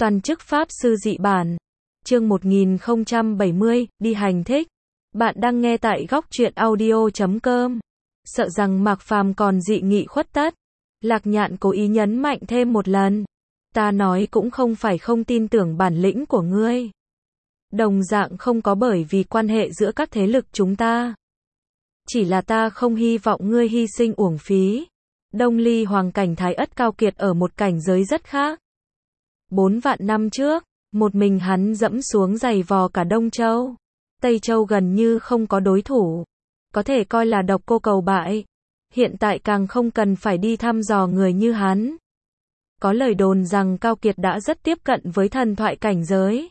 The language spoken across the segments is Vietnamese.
Toàn chức Pháp sư dị bản. Chương 1070, đi hành thích. Bạn đang nghe tại góc truyện audio.com. Sợ rằng Mạc Phàm còn dị nghị khuất tất. Lạc Nhạn cố ý nhấn mạnh thêm một lần. Ta nói cũng không phải không tin tưởng bản lĩnh của ngươi. Đồng dạng không có bởi vì quan hệ giữa các thế lực chúng ta. Chỉ là ta không hy vọng ngươi hy sinh uổng phí. Đông Ly Hoàng cảnh Thái Ất cao kiệt ở một cảnh giới rất khác. 4 vạn năm trước, một mình hắn dẫm xuống giày vò cả Đông Châu. Tây Châu gần như không có đối thủ. Có thể coi là độc cô cầu bại. Hiện tại càng không cần phải đi thăm dò người như hắn. Có lời đồn rằng Cao Kiệt đã rất tiếp cận với thần thoại cảnh giới.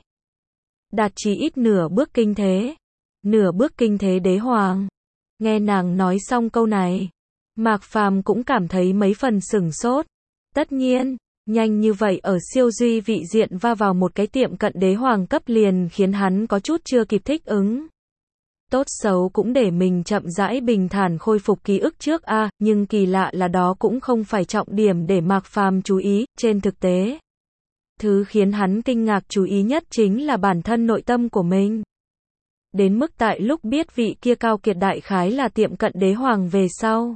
Đạt chí ít nửa bước kinh thế. Nửa bước kinh thế đế hoàng. Nghe nàng nói xong câu này, Mạc Phàm cũng cảm thấy mấy phần sửng sốt. Tất nhiên, nhanh như vậy ở siêu duy vị diện va vào một cái tiệm cận đế hoàng cấp liền khiến hắn có chút chưa kịp thích ứng. Tốt xấu cũng để mình chậm rãi bình thản khôi phục ký ức trước nhưng kỳ lạ là đó cũng không phải trọng điểm để Mạc Phàm chú ý, trên thực tế. Thứ khiến hắn kinh ngạc chú ý nhất chính là bản thân nội tâm của mình. Đến mức tại lúc biết vị kia Cao Kiệt đại khái là tiệm cận đế hoàng về sau.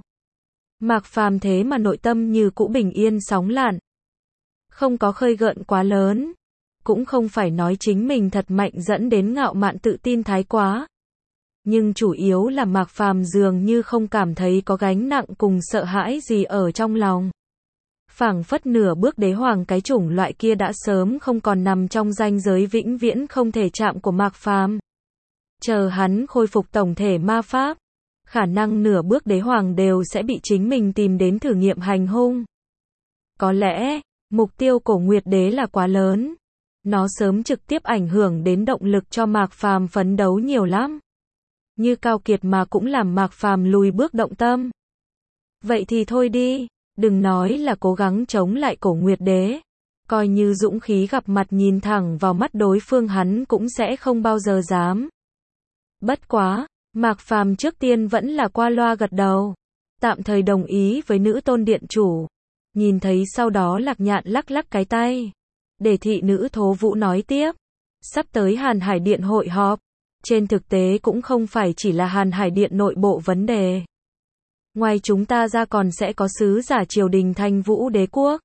Mạc Phàm thế mà nội tâm như cũ bình yên sóng lạn. Không có khơi gợn quá lớn. Cũng không phải nói chính mình thật mạnh dẫn đến ngạo mạn tự tin thái quá. Nhưng chủ yếu là Mạc Phàm dường như không cảm thấy có gánh nặng cùng sợ hãi gì ở trong lòng. Phảng phất nửa bước đế hoàng cái chủng loại kia đã sớm không còn nằm trong ranh giới vĩnh viễn không thể chạm của Mạc Phàm. Chờ hắn khôi phục tổng thể ma pháp, khả năng nửa bước đế hoàng đều sẽ bị chính mình tìm đến thử nghiệm hành hung. Có lẽ, mục tiêu cổ Nguyệt Đế là quá lớn. Nó sớm trực tiếp ảnh hưởng đến động lực cho Mạc Phàm phấn đấu nhiều lắm. Như Cao Kiệt mà cũng làm Mạc Phàm lùi bước động tâm. Vậy thì thôi đi, đừng nói là cố gắng chống lại cổ Nguyệt Đế. Coi như dũng khí gặp mặt nhìn thẳng vào mắt đối phương hắn cũng sẽ không bao giờ dám. Bất quá, Mạc Phàm trước tiên vẫn là qua loa gật đầu. Tạm thời đồng ý với nữ tôn điện chủ. Nhìn thấy sau đó Lạc Nhạn lắc lắc cái tay. Để thị nữ Thố Vũ nói tiếp. Sắp tới Hàn Hải Điện hội họp. Trên thực tế cũng không phải chỉ là Hàn Hải Điện nội bộ vấn đề. Ngoài chúng ta ra còn sẽ có sứ giả triều đình Thanh Vũ Đế Quốc.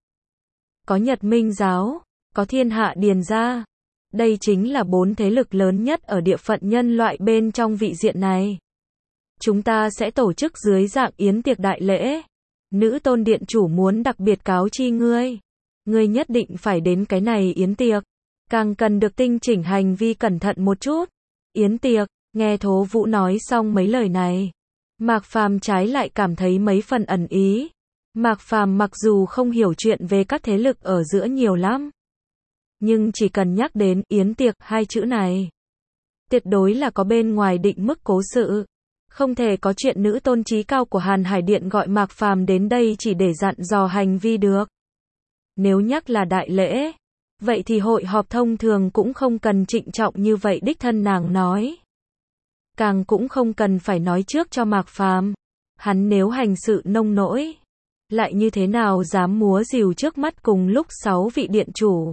Có Nhật Minh Giáo. Có Thiên Hạ Điền Gia. Đây chính là 4 thế lực lớn nhất ở địa phận nhân loại bên trong vị diện này. Chúng ta sẽ tổ chức dưới dạng yến tiệc đại lễ. Nữ tôn điện chủ muốn đặc biệt cáo chi ngươi. Ngươi nhất định phải đến cái này yến tiệc. Càng cần được tinh chỉnh hành vi cẩn thận một chút. Yến tiệc, nghe Thố Vũ nói xong mấy lời này. Mạc Phàm trái lại cảm thấy mấy phần ẩn ý. Mạc Phàm mặc dù không hiểu chuyện về các thế lực ở giữa nhiều lắm. Nhưng chỉ cần nhắc đến yến tiệc 2 chữ này. Tuyệt đối là có bên ngoài định mức cố sự. Không thể có chuyện nữ tôn trí cao của Hàn Hải Điện gọi Mạc Phàm đến đây chỉ để dặn dò hành vi được. Nếu nhắc là đại lễ, vậy thì hội họp thông thường cũng không cần trịnh trọng như vậy đích thân nàng nói. Càng cũng không cần phải nói trước cho Mạc Phàm. Hắn nếu hành sự nông nỗi, lại như thế nào dám múa rìu trước mắt cùng lúc 6 vị điện chủ.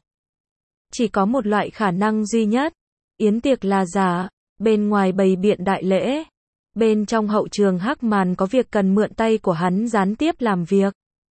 Chỉ có một loại khả năng duy nhất. Yến tiệc là giả, bên ngoài bày biện đại lễ. Bên trong hậu trường hắc màn có việc cần mượn tay của hắn gián tiếp làm việc.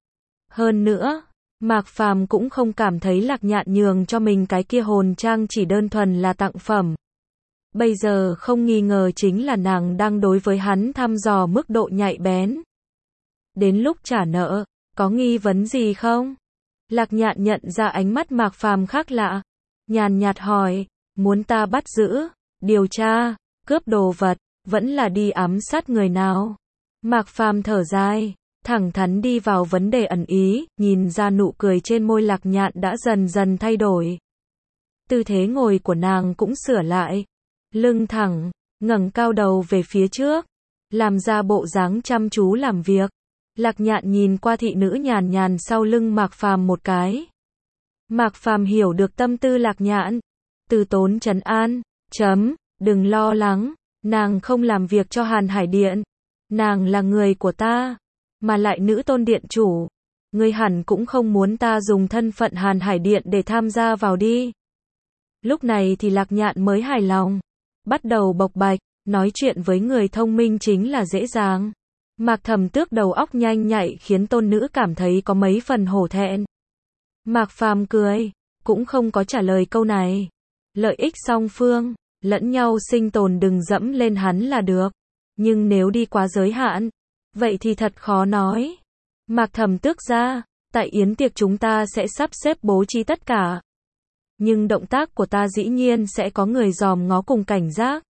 Hơn nữa, Mạc Phàm cũng không cảm thấy Lạc Nhạn nhường cho mình cái kia hồn trang chỉ đơn thuần là tặng phẩm. Bây giờ không nghi ngờ chính là nàng đang đối với hắn thăm dò mức độ nhạy bén. Đến lúc trả nợ, có nghi vấn gì không? Lạc Nhạn nhận ra ánh mắt Mạc Phàm khác lạ. Nhàn nhạt hỏi, muốn ta bắt giữ, điều tra, cướp đồ vật, vẫn là đi ám sát người nào? Mạc Phàm thở dài, thẳng thắn đi vào vấn đề ẩn ý, nhìn ra nụ cười trên môi Lạc Nhạn đã dần dần thay đổi. Tư thế ngồi của nàng cũng sửa lại. Lưng thẳng, ngẩng cao đầu về phía trước, làm ra bộ dáng chăm chú làm việc. Lạc Nhạn nhìn qua thị nữ nhàn nhàn sau lưng Mạc Phàm một cái. Mạc Phàm hiểu được tâm tư Lạc Nhạn. Từ tốn trấn an, đừng lo lắng, nàng không làm việc cho Hàn Hải Điện. Nàng là người của ta, mà lại nữ tôn điện chủ. Ngươi hẳn cũng không muốn ta dùng thân phận Hàn Hải Điện để tham gia vào đi. Lúc này thì Lạc Nhạn mới hài lòng. Bắt đầu bộc bạch, nói chuyện với người thông minh chính là dễ dàng. Mạc Thầm Tước đầu óc nhanh nhạy khiến tôn nữ cảm thấy có mấy phần hổ thẹn. Mạc Phàm cười, cũng không có trả lời câu này. Lợi ích song phương, lẫn nhau sinh tồn đừng dẫm lên hắn là được. Nhưng nếu đi quá giới hạn, vậy thì thật khó nói. Mạc Thầm Tước ra, tại yến tiệc chúng ta sẽ sắp xếp bố trí tất cả. Nhưng động tác của ta dĩ nhiên sẽ có người dòm ngó cùng cảnh giác.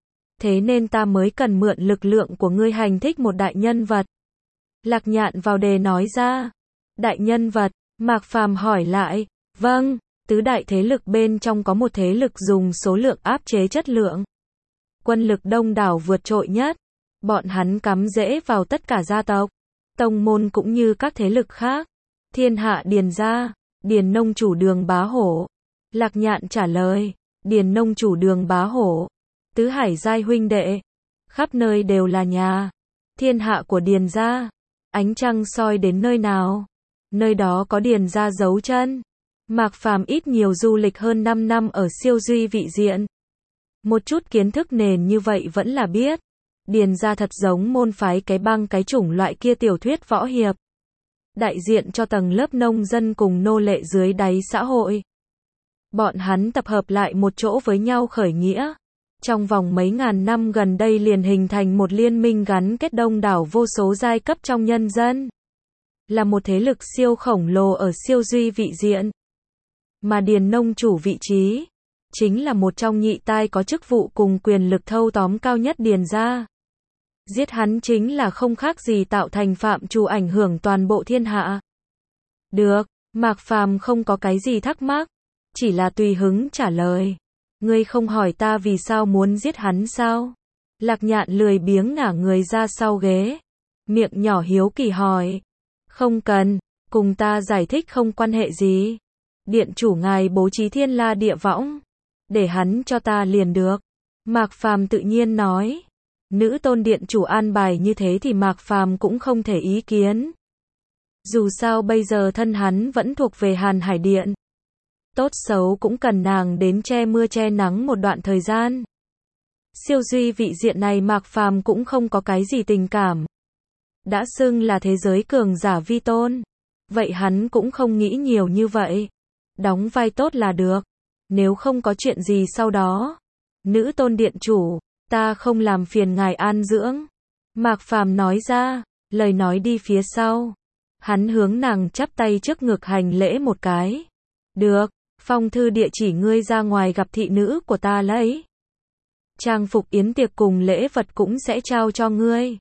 Thế nên ta mới cần mượn lực lượng của ngươi hành thích một đại nhân vật. Lạc Nhạn vào đề nói ra. Đại nhân vật, Mạc Phàm hỏi lại. Vâng, tứ đại thế lực bên trong có một thế lực dùng số lượng áp chế chất lượng. Quân lực đông đảo vượt trội nhất. Bọn hắn cắm rễ vào tất cả gia tộc, tông môn cũng như các thế lực khác. Thiên Hạ Điền gia, Điền nông chủ Đường Bá Hổ. Lạc Nhạn trả lời. Điền nông chủ Đường Bá Hổ. Tứ hải giai huynh đệ. Khắp nơi đều là nhà. Thiên hạ của Điền gia. Ánh trăng soi đến nơi nào, nơi đó có Điền gia dấu chân. Mạc Phàm ít nhiều du lịch hơn 5 năm ở siêu duy vị diện. Một chút kiến thức nền như vậy vẫn là biết. Điền gia thật giống môn phái cái băng cái chủng loại kia tiểu thuyết võ hiệp. Đại diện cho tầng lớp nông dân cùng nô lệ dưới đáy xã hội. Bọn hắn tập hợp lại một chỗ với nhau khởi nghĩa. Trong vòng mấy ngàn năm gần đây liền hình thành một liên minh gắn kết đông đảo vô số giai cấp trong nhân dân. Là một thế lực siêu khổng lồ ở siêu duy vị diện. Mà Điền nông chủ vị trí, chính là một trong nhị tai có chức vụ cùng quyền lực thâu tóm cao nhất Điền gia. Giết hắn chính là không khác gì tạo thành phạm trù ảnh hưởng toàn bộ thiên hạ. Được, Mạc Phàm không có cái gì thắc mắc, chỉ là tùy hứng trả lời. Ngươi không hỏi ta vì sao muốn giết hắn sao? Lạc Nhạn lười biếng ngả người ra sau ghế. Miệng nhỏ hiếu kỳ hỏi. Không cần, cùng ta giải thích không quan hệ gì. Điện chủ ngài bố trí thiên la địa võng. Để hắn cho ta liền được. Mạc Phàm tự nhiên nói. Nữ tôn điện chủ an bài như thế thì Mạc Phàm cũng không thể ý kiến. Dù sao bây giờ thân hắn vẫn thuộc về Hàn Hải Điện. Tốt xấu cũng cần nàng đến che mưa che nắng một đoạn thời gian. Siêu duy vị diện này Mạc Phàm cũng không có cái gì tình cảm. Đã xưng là thế giới cường giả vi tôn. Vậy hắn cũng không nghĩ nhiều như vậy. Đóng vai tốt là được. Nếu không có chuyện gì sau đó. Nữ tôn điện chủ, ta không làm phiền ngài an dưỡng. Mạc Phàm nói ra, lời nói đi phía sau. Hắn hướng nàng chắp tay trước ngực hành lễ một cái. Được, phong thư địa chỉ ngươi ra ngoài gặp thị nữ của ta lấy. Trang phục yến tiệc cùng lễ vật cũng sẽ trao cho ngươi.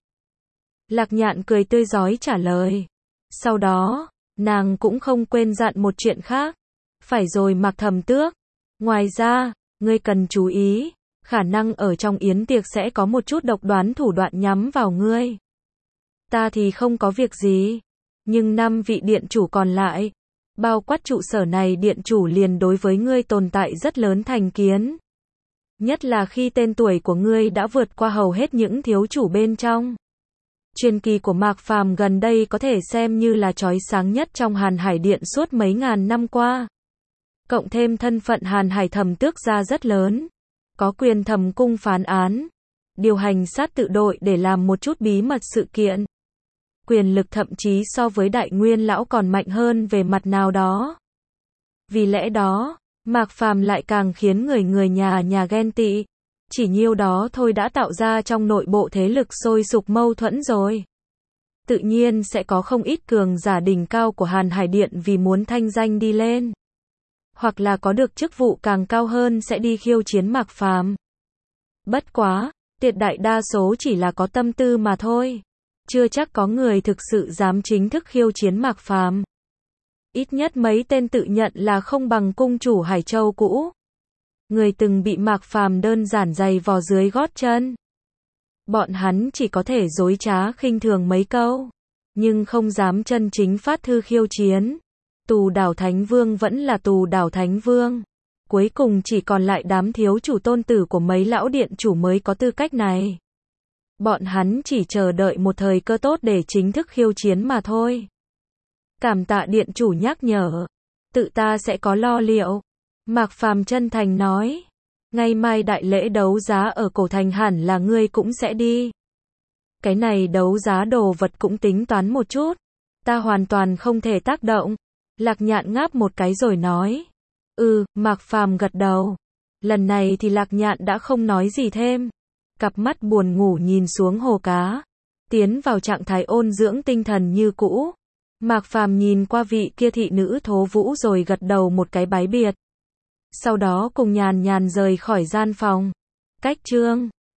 Lạc Nhạn cười tươi rói trả lời. Sau đó, nàng cũng không quên dặn một chuyện khác. Phải rồi Mạc Thầm Tước. Ngoài ra, ngươi cần chú ý, khả năng ở trong yến tiệc sẽ có một chút độc đoán thủ đoạn nhắm vào ngươi. Ta thì không có việc gì. Nhưng 5 vị điện chủ còn lại, bao quát trụ sở này điện chủ liền đối với ngươi tồn tại rất lớn thành kiến. Nhất là khi tên tuổi của ngươi đã vượt qua hầu hết những thiếu chủ bên trong. Truyền kỳ của Mạc Phàm gần đây có thể xem như là chói sáng nhất trong Hàn Hải Điện suốt mấy ngàn năm qua. Cộng thêm thân phận Hàn Hải Thầm Tước gia rất lớn. Có quyền thẩm cung phán án. Điều hành sát tự đội để làm một chút bí mật sự kiện. Quyền lực thậm chí so với Đại Nguyên Lão còn mạnh hơn về mặt nào đó. Vì lẽ đó, Mạc Phàm lại càng khiến người nhà ghen tị. Chỉ nhiêu đó thôi đã tạo ra trong nội bộ thế lực sôi sục mâu thuẫn rồi. Tự nhiên sẽ có không ít cường giả đỉnh cao của Hàn Hải Điện vì muốn thanh danh đi lên. Hoặc là có được chức vụ càng cao hơn sẽ đi khiêu chiến Mạc Phàm. Bất quá, tuyệt đại đa số chỉ là có tâm tư mà thôi. Chưa chắc có người thực sự dám chính thức khiêu chiến Mạc Phàm. Ít nhất mấy tên tự nhận là không bằng cung chủ Hải Châu cũ. Người từng bị Mạc Phàm đơn giản giày vò dưới gót chân. Bọn hắn chỉ có thể dối trá khinh thường mấy câu. Nhưng không dám chân chính phát thư khiêu chiến. Tù đảo Thánh Vương vẫn là tù đảo Thánh Vương. Cuối cùng chỉ còn lại đám thiếu chủ tôn tử của mấy lão điện chủ mới có tư cách này. Bọn hắn chỉ chờ đợi một thời cơ tốt để chính thức khiêu chiến mà thôi. Cảm tạ điện chủ nhắc nhở. Tự ta sẽ có lo liệu. Mạc Phàm chân thành nói. Ngày mai đại lễ đấu giá ở cổ thành hẳn là ngươi cũng sẽ đi. Cái này đấu giá đồ vật cũng tính toán một chút. Ta hoàn toàn không thể tác động. Lạc Nhạn ngáp một cái rồi nói. Mạc Phàm gật đầu. Lần này thì Lạc Nhạn đã không nói gì thêm. Cặp mắt buồn ngủ nhìn xuống hồ cá. Tiến vào trạng thái ôn dưỡng tinh thần như cũ. Mạc Phàm nhìn qua vị kia thị nữ Thố Vũ rồi gật đầu một cái bái biệt. Sau đó cùng nhàn nhàn rời khỏi gian phòng. Cách chương